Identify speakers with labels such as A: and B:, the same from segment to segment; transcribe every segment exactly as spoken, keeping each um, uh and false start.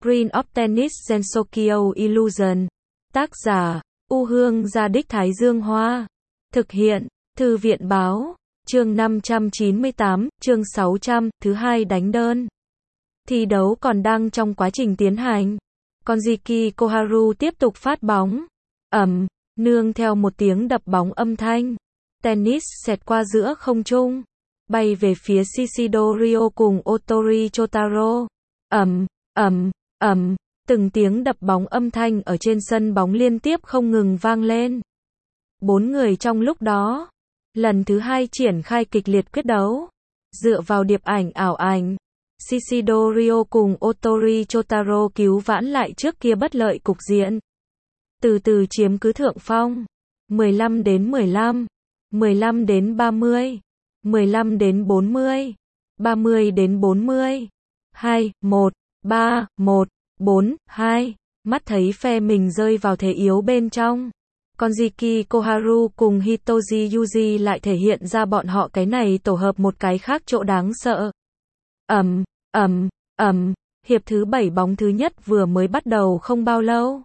A: Green of Tennis Gensokyo Illusion. Tác giả, U Hương Gia Đích Thái Dương Hoa. Thực hiện, Thư viện Báo. Chương năm trăm chín mươi tám, chương sáu trăm, thứ hai đánh đơn. Thi đấu còn đang trong quá trình tiến hành. Konjiki Koharu tiếp tục phát bóng. Ầm, nương theo một tiếng đập bóng âm thanh. Tennis xẹt qua giữa không trung, bay về phía Shishido Ryo cùng Otori Chotaro. Ầm, ầm, ầm, từng tiếng đập bóng âm thanh ở trên sân bóng liên tiếp không ngừng vang lên. Bốn người trong lúc đó, lần thứ hai triển khai kịch liệt quyết đấu. Dựa vào điệp ảnh ảo ảnh, Shishido Ryo cùng Otori Chotaro cứu vãn lại trước kia bất lợi cục diện. Từ từ chiếm cứ thượng phong. mười lăm đến mười lăm, mười lăm đến ba mươi, mười lăm đến bốn mươi, ba mươi đến bốn mươi. hai, một, ba, một, bốn, hai. Mắt thấy phe mình rơi vào thế yếu bên trong. Konjiki Koharu cùng Hitoji Yuji lại thể hiện ra bọn họ cái này tổ hợp một cái khác chỗ đáng sợ. Ầm, ầm, ầm, hiệp thứ bảy bóng thứ nhất vừa mới bắt đầu không bao lâu.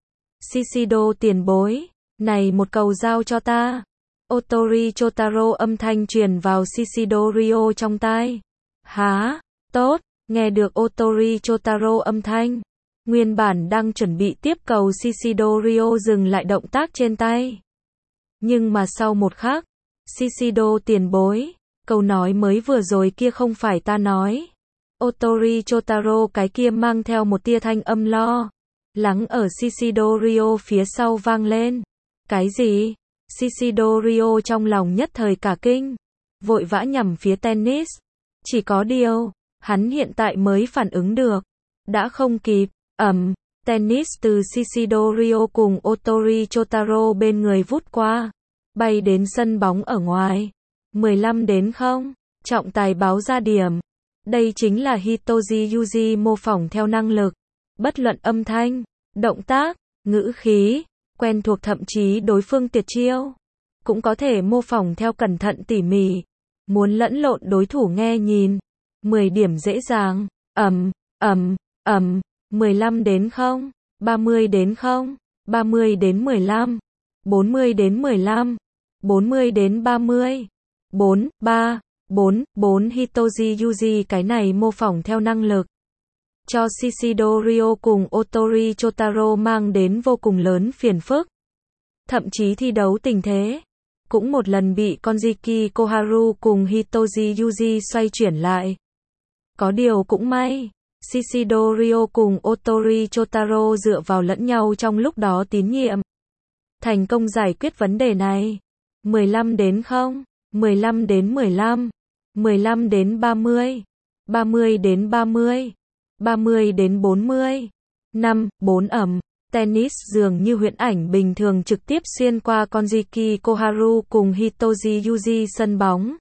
A: Shishido tiền bối, này một cầu giao cho ta. Otori Chotaro âm thanh truyền vào Shishido Ryo trong tai. Há, tốt, nghe được Otori Chotaro âm thanh. Nguyên bản đang chuẩn bị tiếp cầu Shishido Ryo dừng lại động tác trên tay. Nhưng mà sau một khắc, Shishido tiền bối, câu nói mới vừa rồi kia không phải ta nói. Otori Chotaro cái kia mang theo một tia thanh âm lo lắng ở Shishido Ryo phía sau vang lên. Cái gì? Shishido Ryo trong lòng nhất thời cả kinh, vội vã nhằm phía tennis. Chỉ có điều, hắn hiện tại mới phản ứng được, đã không kịp. Ầm, tennis từ Shishido Ryo cùng Otori Chotaro bên người vút qua, bay đến sân bóng ở ngoài. mười lăm đến không, trọng tài báo ra điểm. Đây chính là Hitoji Yuji mô phỏng theo năng lực. Bất luận âm thanh, động tác, ngữ khí, quen thuộc thậm chí đối phương tuyệt chiêu, cũng có thể mô phỏng theo cẩn thận tỉ mỉ. Muốn lẫn lộn đối thủ nghe nhìn, mười điểm dễ dàng. Ầm, ầm, ầm, mười lăm đến không, ba mươi đến không, ba mươi đến mười lăm, bốn mươi đến mười lăm, bốn mươi đến ba mươi. bốn, ba, bốn, bốn Hitoji Yuji cái này mô phỏng theo năng lực cho Shishido Ryo cùng Otori Chotaro mang đến vô cùng lớn phiền phức. Thậm chí thi đấu tình thế cũng một lần bị Konjiki Koharu cùng Hitoji Yuji xoay chuyển lại. Có điều cũng may, Shishido Ryo cùng Otori Chotaro dựa vào lẫn nhau trong lúc đó tín nhiệm, thành công giải quyết vấn đề này. mười lăm đến không, mười lăm đến mười lăm, mười lăm đến ba mươi, ba mươi đến ba mươi, ba mươi đến bốn mươi. năm, bốn ẩm, tennis dường như huyễn ảnh bình thường trực tiếp xuyên qua Konjiki Koharu cùng Hitoji Yuji sân bóng,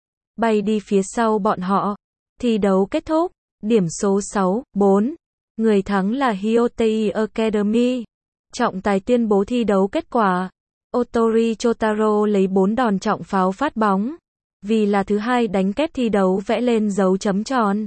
A: bay đi phía sau bọn họ. Thi đấu kết thúc, điểm số sáu, bốn. Người thắng là Hyotei Academy. Trọng tài tuyên bố thi đấu kết quả. Otori Chotaro lấy bốn đòn trọng pháo phát bóng, vì là thứ hai đánh kép thi đấu vẽ lên dấu chấm tròn.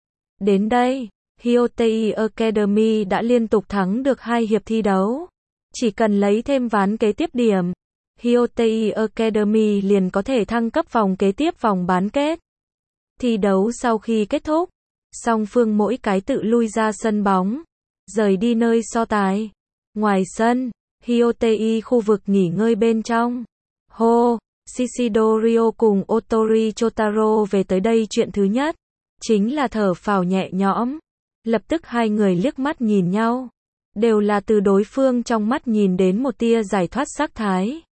A: Đến đây, Hyotei Academy đã liên tục thắng được hai hiệp thi đấu. Chỉ cần lấy thêm ván kế tiếp điểm, Hyotei Academy liền có thể thăng cấp vòng kế tiếp vòng bán kết. Thi đấu sau khi kết thúc, song phương mỗi cái tự lui ra sân bóng, rời đi nơi so tài. Ngoài sân, Hyotei khu vực nghỉ ngơi bên trong. Hô, Shishido Ryo cùng Otori Chotaro về tới đây chuyện thứ nhất chính là thở phào nhẹ nhõm. Lập tức hai người liếc mắt nhìn nhau, đều là từ đối phương trong mắt nhìn đến một tia giải thoát sắc thái.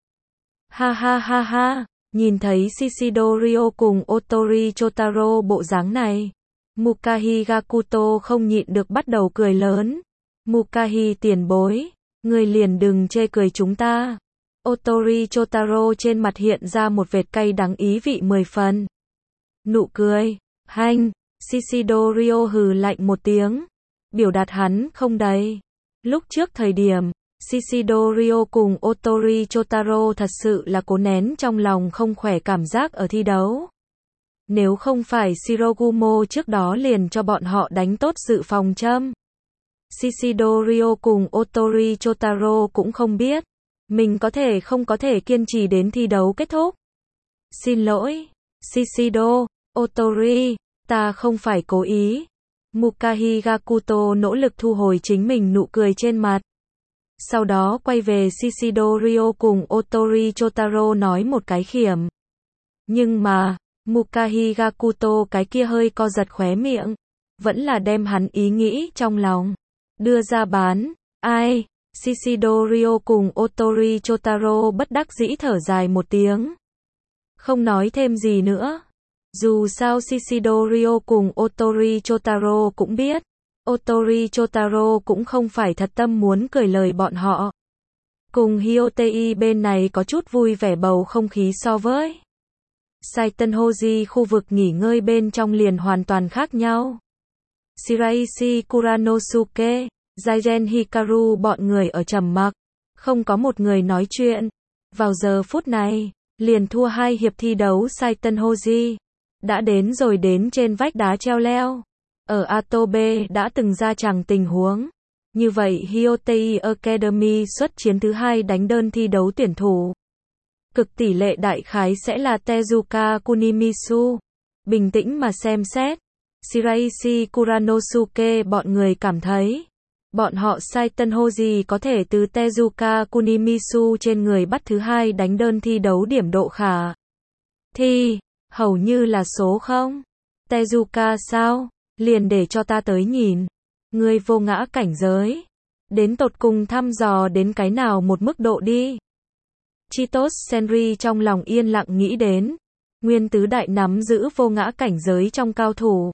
A: Ha ha ha ha, nhìn thấy Shishido Ryo cùng Otori Chotaro bộ dáng này, Mukahi Gakuto không nhịn được bắt đầu cười lớn. Mukahi tiền bối, người liền đừng chê cười chúng ta. Otori Chotaro trên mặt hiện ra một vệt cay đắng ý vị mười phần. Nụ cười, hanh, Shishido Ryo hừ lạnh một tiếng, biểu đạt hắn không đầy. Lúc trước thời điểm, Shishido Ryo cùng Otori Chotaro thật sự là cố nén trong lòng không khỏe cảm giác ở thi đấu. Nếu không phải Shirogumo trước đó liền cho bọn họ đánh tốt dự phòng châm, Shishidorio cùng Otori Chotaro cũng không biết. Mình có thể không có thể kiên trì đến thi đấu kết thúc. Xin lỗi, Shishido, Otori, ta không phải cố ý. Mukahi Gakuto nỗ lực thu hồi chính mình nụ cười trên mặt. Sau đó quay về Shishidorio cùng Otori Chotaro nói một cái khiểm. Nhưng mà, Mukahi Gakuto cái kia hơi co giật khóe miệng. Vẫn là đem hắn ý nghĩ trong lòng. Đưa ra bán. Ai? Shishidorio cùng Otori Chotaro bất đắc dĩ thở dài một tiếng. Không nói thêm gì nữa. Dù sao Shishidorio cùng Otori Chotaro cũng biết. Otori Chotaro cũng không phải thật tâm muốn cười lời bọn họ. Cùng Hyotei bên này có chút vui vẻ bầu không khí so với Saitenhoji khu vực nghỉ ngơi bên trong liền hoàn toàn khác nhau. Shiraishi Kuranosuke, Jairen Hikaru bọn người ở trầm mặc, không có một người nói chuyện. Vào giờ phút này, liền thua hai hiệp thi đấu Saitenhoji, đã đến rồi đến trên vách đá treo leo. Ở Atobe đã từng ra chẳng tình huống. Như vậy Hyotei Academy xuất chiến thứ hai đánh đơn thi đấu tuyển thủ. Cực tỷ lệ đại khái sẽ là Tezuka Kunimisu. Bình tĩnh mà xem xét. Shiraishi Kuranosuke bọn người cảm thấy. Bọn họ Saitenhoji có thể từ Tezuka Kunimisu trên người bắt thứ hai đánh đơn thi đấu điểm độ khả thi. Hầu như là số không. Tezuka sao? Liền để cho ta tới nhìn. Người vô ngã cảnh giới. Đến tột cùng thăm dò đến cái nào một mức độ đi. Chitos Senri trong lòng yên lặng nghĩ đến. Nguyên tứ đại nắm giữ vô ngã cảnh giới trong cao thủ.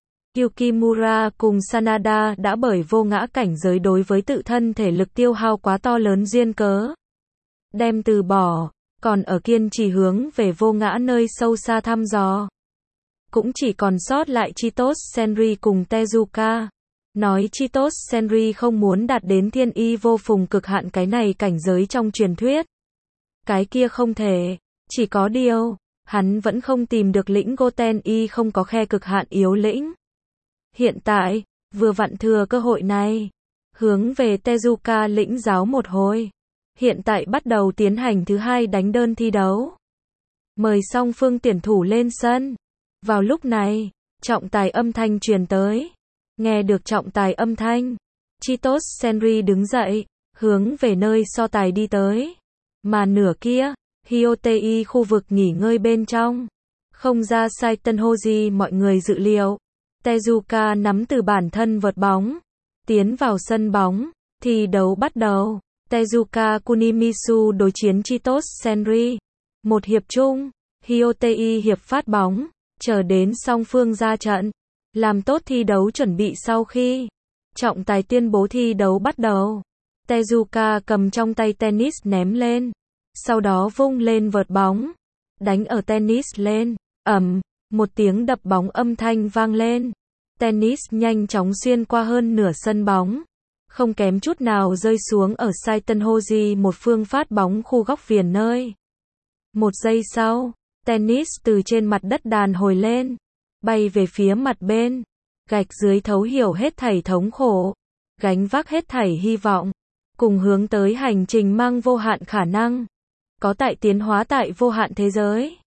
A: Yukimura cùng Sanada đã bởi vô ngã cảnh giới đối với tự thân thể lực tiêu hao quá to lớn duyên cớ. Đem từ bỏ, còn ở kiên trì hướng về vô ngã nơi sâu xa thăm dò. Cũng chỉ còn sót lại Chitos Senri cùng Tezuka. Nói Chitos Senri không muốn đạt đến thiên y vô phùng cực hạn cái này cảnh giới trong truyền thuyết. Cái kia không thể, chỉ có điều, hắn vẫn không tìm được lĩnh Goten y không có khe cực hạn yếu lĩnh. Hiện tại, vừa vặn thừa cơ hội này, hướng về Tezuka lĩnh giáo một hồi. Hiện tại bắt đầu tiến hành thứ hai đánh đơn thi đấu. Mời song phương tuyển thủ lên sân. Vào lúc này, trọng tài âm thanh truyền tới. Nghe được trọng tài âm thanh, Chitos Senri đứng dậy, hướng về nơi so tài đi tới. Mà nửa kia, Hyotei khu vực nghỉ ngơi bên trong. Không ra Saitenhoji mọi người dự liệu. Tezuka nắm từ bản thân vợt bóng. Tiến vào sân bóng. Thi đấu bắt đầu. Tezuka Kunimisu đối chiến Chitos Senri. Một hiệp chung. Hyotei hiệp phát bóng. Chờ đến song phương ra trận. Làm tốt thi đấu chuẩn bị sau khi. Trọng tài tuyên bố thi đấu bắt đầu. Tezuka cầm trong tay tennis ném lên. Sau đó vung lên vợt bóng. Đánh ở tennis lên. Ầm, một tiếng đập bóng âm thanh vang lên. Tennis nhanh chóng xuyên qua hơn nửa sân bóng. Không kém chút nào rơi xuống ở Saitenhoji một phương phát bóng khu góc viền nơi. Một giây sau, tennis từ trên mặt đất đàn hồi lên. Bay về phía mặt bên. Gạch dưới thấu hiểu hết thảy thống khổ. Gánh vác hết thảy hy vọng. Cùng hướng tới hành trình mang vô hạn khả năng. Có tại tiến hóa tại vô hạn thế giới.